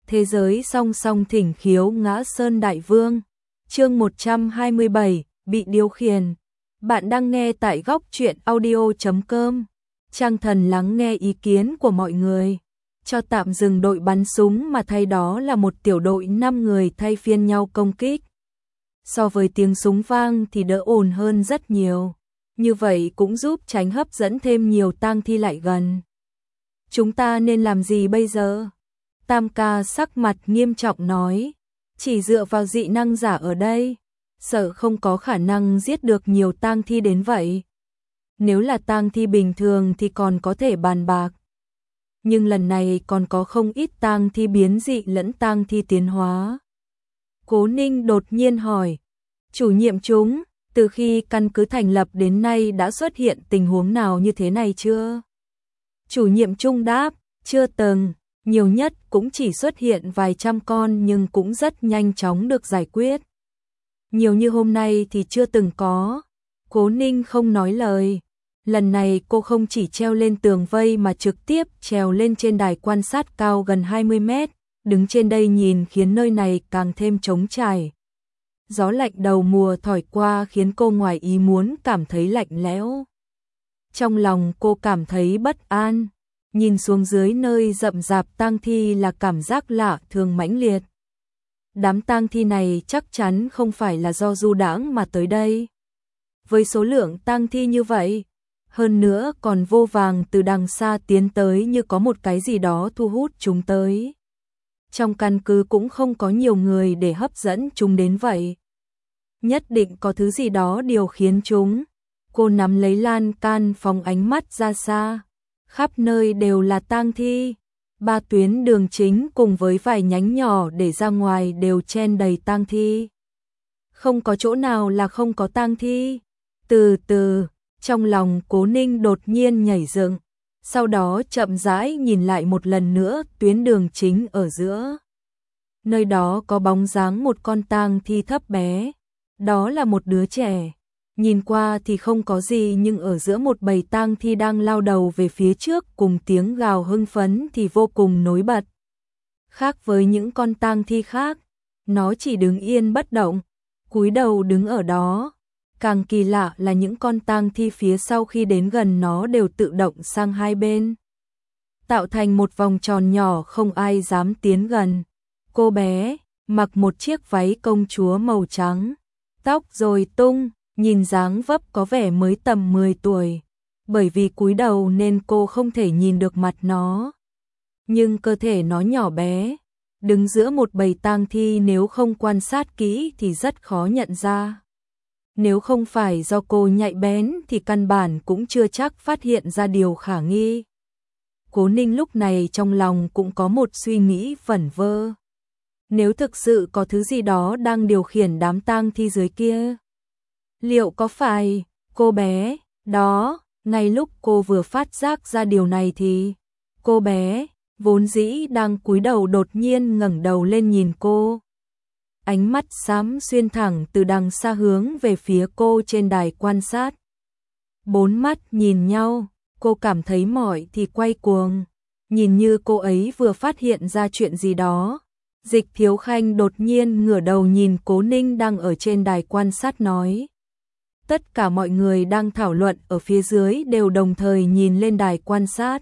Thế giới song song thỉnh khiếu ngã sơn đại vương. Chương 127, bị điều khiển. Bạn đang nghe tại góc truyện audio.com. Trang Thần lắng nghe ý kiến của mọi người, cho tạm dừng đội bắn súng mà thay đó là một tiểu đội 5 người thay phiên nhau công kích. So với tiếng súng vang thì đỡ ồn hơn rất nhiều. Như vậy cũng giúp tránh hấp dẫn thêm nhiều tang thi lại gần. Chúng ta nên làm gì bây giờ? Tam ca sắc mặt nghiêm trọng nói, chỉ dựa vào dị năng giả ở đây, sợ không có khả năng giết được nhiều tang thi đến vậy. Nếu là tang thi bình thường thì còn có thể bàn bạc. Nhưng lần này còn có không ít tang thi biến dị lẫn tang thi tiến hóa. Cố Ninh đột nhiên hỏi, chủ nhiệm chúng, từ khi căn cứ thành lập đến nay đã xuất hiện tình huống nào như thế này chưa? Chủ nhiệm Trung đáp, chưa từng, nhiều nhất cũng chỉ xuất hiện vài trăm con nhưng cũng rất nhanh chóng được giải quyết. Nhiều như hôm nay thì chưa từng có. Cố Ninh không nói lời. Lần này cô không chỉ treo lên tường vây mà trực tiếp trèo lên trên đài quan sát cao gần 20 mét, đứng trên đây nhìn khiến nơi này càng thêm trống trải. Gió lạnh đầu mùa thổi qua khiến cô ngoài ý muốn cảm thấy lạnh lẽo. Trong lòng cô cảm thấy bất an, nhìn xuống dưới nơi rậm rạp tang thi là cảm giác lạ thường mãnh liệt. Đám tang thi này chắc chắn không phải là do du đãng mà tới đây. Với số lượng tang thi như vậy, hơn nữa còn vô vàng từ đằng xa tiến tới như có một cái gì đó thu hút chúng tới. Trong căn cứ cũng không có nhiều người để hấp dẫn chúng đến vậy. Nhất định có thứ gì đó điều khiến chúng. Cô nắm lấy lan can phóng ánh mắt ra xa. Khắp nơi đều là tang thi. 3 tuyến đường chính cùng với vài nhánh nhỏ để ra ngoài đều chen đầy tang thi. Không có chỗ nào là không có tang thi. Từ từ, trong lòng Cố Ninh đột nhiên nhảy dựng, sau đó chậm rãi nhìn lại một lần nữa tuyến đường chính ở giữa. Nơi đó có bóng dáng một con tang thi thấp bé, đó là một đứa trẻ. Nhìn qua thì không có gì nhưng ở giữa một bầy tang thi đang lao đầu về phía trước cùng tiếng gào hưng phấn thì vô cùng nổi bật. Khác với những con tang thi khác, nó chỉ đứng yên bất động, cúi đầu đứng ở đó. Càng kỳ lạ là những con tang thi phía sau khi đến gần nó đều tự động sang hai bên, tạo thành một vòng tròn nhỏ không ai dám tiến gần. Cô bé mặc một chiếc váy công chúa màu trắng, tóc rồi tung, nhìn dáng vấp có vẻ mới tầm 10 tuổi. Bởi vì cúi đầu nên cô không thể nhìn được mặt nó. Nhưng cơ thể nó nhỏ bé, đứng giữa một bầy tang thi nếu không quan sát kỹ thì rất khó nhận ra. Nếu không phải do cô nhạy bén thì căn bản cũng chưa chắc phát hiện ra điều khả nghi. Cố Ninh lúc này trong lòng cũng có một suy nghĩ vẩn vơ. Nếu thực sự có thứ gì đó đang điều khiển đám tang thi dưới kia, liệu có phải cô bé đó? Ngay lúc cô vừa phát giác ra điều này thì cô bé vốn dĩ đang cúi đầu đột nhiên ngẩng đầu lên nhìn cô. Ánh mắt xám xuyên thẳng từ đằng xa hướng về phía cô trên đài quan sát. 4 mắt nhìn nhau, cô cảm thấy mỏi thì quay cuồng. Nhìn như cô ấy vừa phát hiện ra chuyện gì đó. Dịch Thiếu Khanh đột nhiên ngửa đầu nhìn Cố Ninh đang ở trên đài quan sát nói. Tất cả mọi người đang thảo luận ở phía dưới đều đồng thời nhìn lên đài quan sát.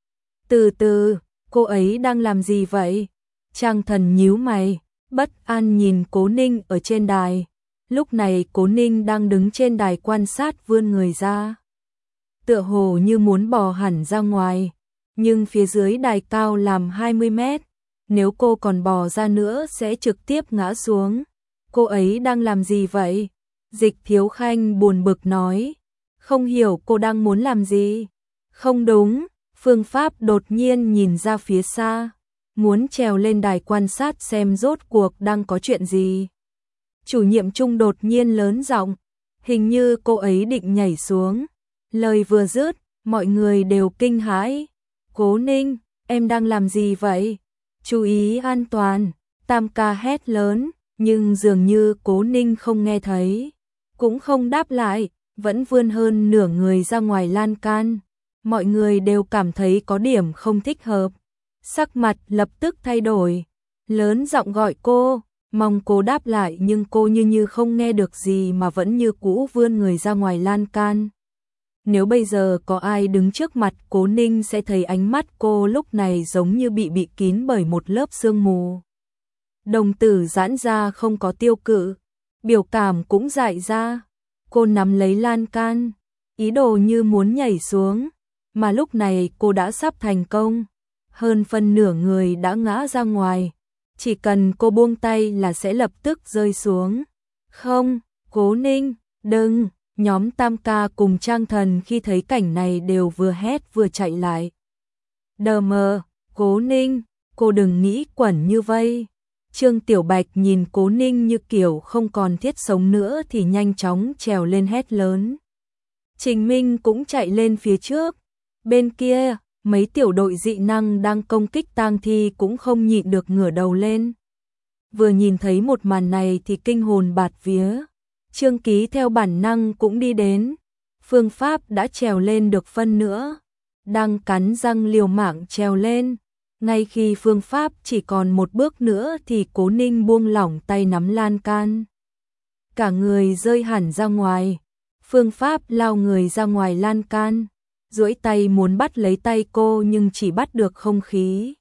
Từ từ, cô ấy đang làm gì vậy? Trang Thần nhíu mày, bất an nhìn Cố Ninh ở trên đài. Lúc này Cố Ninh đang đứng trên đài quan sát vươn người ra, tựa hồ như muốn bò hẳn ra ngoài. Nhưng phía dưới đài cao làm 20 mét, nếu cô còn bò ra nữa sẽ trực tiếp ngã xuống. Cô ấy đang làm gì vậy? Dịch Thiếu Khanh buồn bực nói, không hiểu cô đang muốn làm gì. Không đúng, Phương Pháp đột nhiên nhìn ra phía xa, muốn trèo lên đài quan sát xem rốt cuộc đang có chuyện gì. Chủ nhiệm Trung đột nhiên lớn giọng, hình như cô ấy định nhảy xuống. Lời vừa dứt, mọi người đều kinh hãi. Cố Ninh, em đang làm gì vậy? Chú ý an toàn, Tam ca hét lớn, nhưng dường như Cố Ninh không nghe thấy, cũng không đáp lại, vẫn vươn hơn nửa người ra ngoài lan can. Mọi người đều cảm thấy có điểm không thích hợp, sắc mặt lập tức thay đổi. lớn giọng gọi cô, mong cô đáp lại nhưng cô như không nghe được gì mà vẫn như cũ vươn người ra ngoài lan can. Nếu bây giờ có ai đứng trước mặt Cố Ninh sẽ thấy ánh mắt cô lúc này giống như bị kín bởi một lớp sương mù. Đồng tử giãn ra không có tiêu cự, biểu cảm cũng dại ra. Cô nắm lấy lan can, ý đồ như muốn nhảy xuống, mà lúc này cô đã sắp thành công. Hơn phân nửa người đã ngã ra ngoài, chỉ cần cô buông tay là sẽ lập tức rơi xuống. Không, Cố Ninh, đừng! Nhóm Tam Ca cùng Trang Thần khi thấy cảnh này đều vừa hét vừa chạy lại. Đờ mờ, Cố Ninh, cô đừng nghĩ quẩn như vây. Trương Tiểu Bạch nhìn Cố Ninh như kiểu không còn thiết sống nữa thì nhanh chóng trèo lên hét lớn. Trình Minh cũng chạy lên phía trước. Bên kia, mấy tiểu đội dị năng đang công kích tang thi cũng không nhịn được ngửa đầu lên. Vừa nhìn thấy một màn này thì kinh hồn bạt vía. Trương Ký theo bản năng cũng đi đến. Phương Pháp đã trèo lên được phân nữa. Đang cắn răng liều mạng trèo lên. Ngay khi Phương Pháp chỉ còn một bước nữa thì Cố Ninh buông lỏng tay nắm lan can. Cả người rơi hẳn ra ngoài. Phương Pháp lao người ra ngoài lan can, duỗi tay muốn bắt lấy tay cô nhưng chỉ bắt được không khí.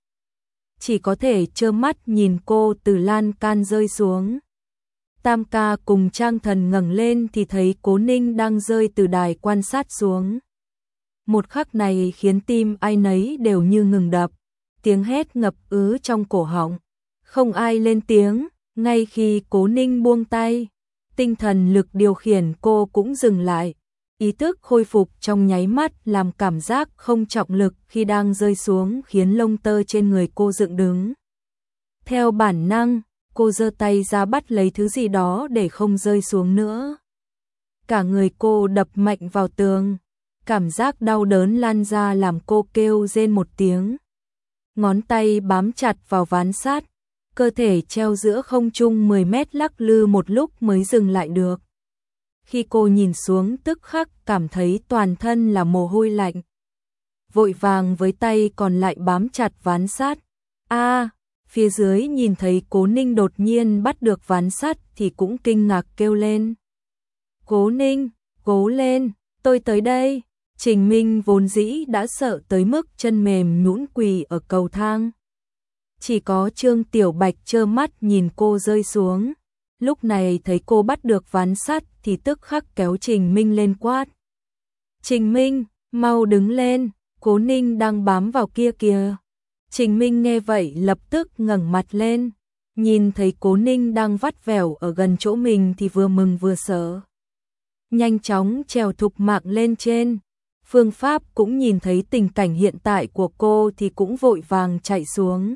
Chỉ có thể trơ mắt nhìn cô từ lan can rơi xuống. Tam Ca cùng Trang Thần ngẩng lên thì thấy Cố Ninh đang rơi từ đài quan sát xuống. Một khắc này khiến tim ai nấy đều như ngừng đập, tiếng hét ngập ứ trong cổ họng. Không ai lên tiếng, ngay khi Cố Ninh buông tay, tinh thần lực điều khiển cô cũng dừng lại. Ý thức khôi phục trong nháy mắt làm cảm giác không trọng lực khi đang rơi xuống khiến lông tơ trên người cô dựng đứng. Theo bản năng, cô giơ tay ra bắt lấy thứ gì đó để không rơi xuống nữa. Cả người cô đập mạnh vào tường, cảm giác đau đớn lan ra làm cô kêu rên một tiếng. Ngón tay bám chặt vào ván sắt, cơ thể treo giữa không trung 10 mét lắc lư một lúc mới dừng lại được. Khi cô nhìn xuống tức khắc cảm thấy toàn thân là mồ hôi lạnh. Vội vàng với tay còn lại bám chặt ván sắt. Phía dưới nhìn thấy Cố Ninh đột nhiên bắt được ván sắt thì cũng kinh ngạc kêu lên. Cố Ninh, cố lên, tôi tới đây. Trình Minh vốn dĩ đã sợ tới mức chân mềm nhũn quỳ ở cầu thang. Chỉ có Trương Tiểu Bạch trơ mắt nhìn cô rơi xuống. Lúc này thấy cô bắt được ván sắt thì tức khắc kéo Trình Minh lên quát. Trình Minh, mau đứng lên, Cố Ninh đang bám vào kia kìa. Trình Minh nghe vậy lập tức ngẩng mặt lên, nhìn thấy Cố Ninh đang vắt vẻo ở gần chỗ mình thì vừa mừng vừa sợ. Nhanh chóng trèo thục mạng lên trên. Phương Pháp cũng nhìn thấy tình cảnh hiện tại của cô thì cũng vội vàng chạy xuống.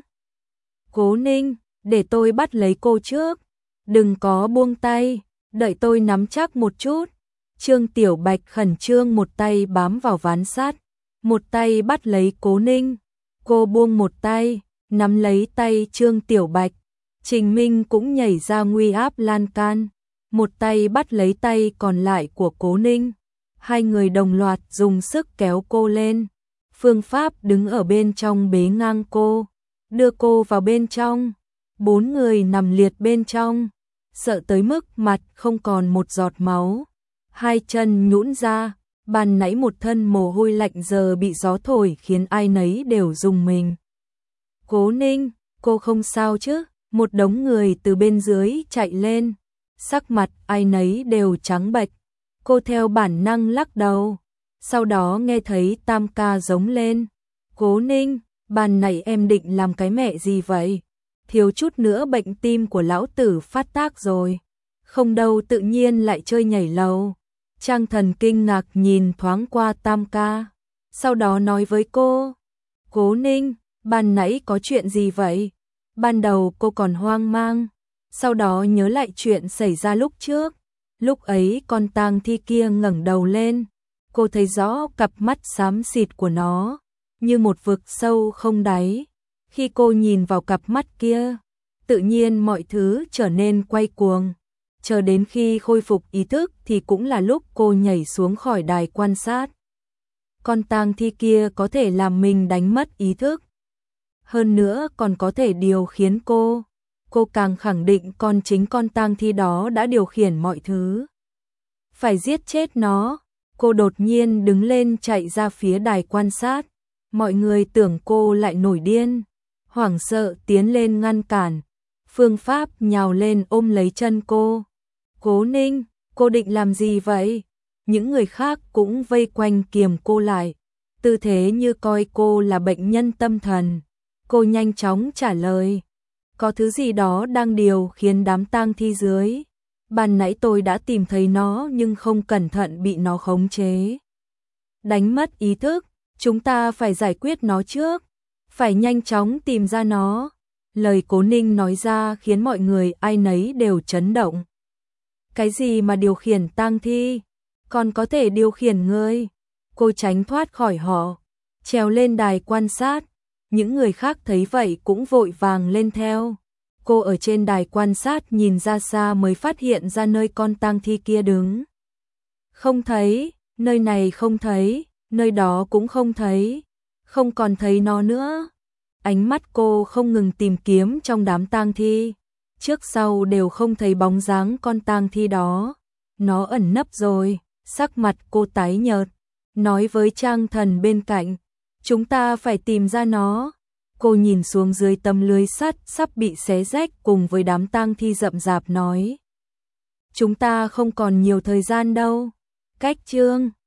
Cố Ninh, để tôi bắt lấy cô trước. Đừng có buông tay, đợi tôi nắm chắc một chút. Trương Tiểu Bạch khẩn trương một tay bám vào ván sắt, một tay bắt lấy Cố Ninh. Cô buông một tay, nắm lấy tay Trương Tiểu Bạch. Trình Minh cũng nhảy ra nguy áp lan can, một tay bắt lấy tay còn lại của Cố Ninh. Hai người đồng loạt dùng sức kéo cô lên. Phương Pháp đứng ở bên trong bế ngang cô, đưa cô vào bên trong. 4 người nằm liệt bên trong, sợ tới mức mặt không còn một giọt máu. Hai chân nhũn ra, ban nãy một thân mồ hôi lạnh giờ bị gió thổi khiến ai nấy đều rùng mình. Cố Ninh, cô không sao chứ? Một đống người từ bên dưới chạy lên, sắc mặt ai nấy đều trắng bệch. Cô theo bản năng lắc đầu, sau đó nghe thấy Tam Ca giống lên. Cố Ninh, ban nãy em định làm cái mẹ gì vậy? Thiếu chút nữa bệnh tim của lão tử phát tác rồi. Không đâu tự nhiên lại chơi nhảy lầu. Trang Thần kinh ngạc nhìn thoáng qua Tam Ca, sau đó nói với cô. Cố Ninh, ban nãy có chuyện gì vậy? Ban đầu cô còn hoang mang, sau đó nhớ lại chuyện xảy ra lúc trước. Lúc ấy con tang thi kia ngẩng đầu lên, cô thấy rõ cặp mắt xám xịt của nó, như một vực sâu không đáy. Khi cô nhìn vào cặp mắt kia, tự nhiên mọi thứ trở nên quay cuồng. Chờ đến khi khôi phục ý thức thì cũng là lúc cô nhảy xuống khỏi đài quan sát. Con tang thi kia có thể làm mình đánh mất ý thức. hơn nữa còn có thể điều khiến cô. Cô càng khẳng định chính con tang thi đó đã điều khiển mọi thứ. Phải giết chết nó. Cô đột nhiên đứng lên chạy ra phía đài quan sát. Mọi người tưởng cô lại nổi điên, hoảng sợ tiến lên ngăn cản. Phương Pháp nhào lên ôm lấy chân cô. Cố Ninh, cô định làm gì vậy? Những người khác cũng vây quanh kiềm cô lại, tư thế như coi cô là bệnh nhân tâm thần. Cô nhanh chóng trả lời. Có thứ gì đó đang điều khiến đám tang thi dưới. Ban nãy tôi đã tìm thấy nó nhưng không cẩn thận bị nó khống chế. Đánh mất ý thức, chúng ta phải giải quyết nó trước. Phải nhanh chóng tìm ra nó. Lời Cố Ninh nói ra khiến mọi người ai nấy đều chấn động. Cái gì mà điều khiển tang thi? Còn có thể điều khiển người? Cô tránh thoát khỏi họ, trèo lên đài quan sát. Những người khác thấy vậy cũng vội vàng lên theo. Cô ở trên đài quan sát nhìn ra xa mới phát hiện ra nơi con tang thi kia đứng. Không thấy, nơi này không thấy, nơi đó cũng không thấy, không còn thấy nó nữa. Ánh mắt cô không ngừng tìm kiếm trong đám tang thi, trước sau đều không thấy bóng dáng con tang thi đó. Nó ẩn nấp rồi. Sắc mặt cô tái nhợt, nói với Trang Thần bên cạnh, chúng ta phải tìm ra nó. Cô nhìn xuống dưới tấm lưới sắt sắp bị xé rách cùng với đám tang thi rậm rạp nói, chúng ta không còn nhiều thời gian đâu. Cách chương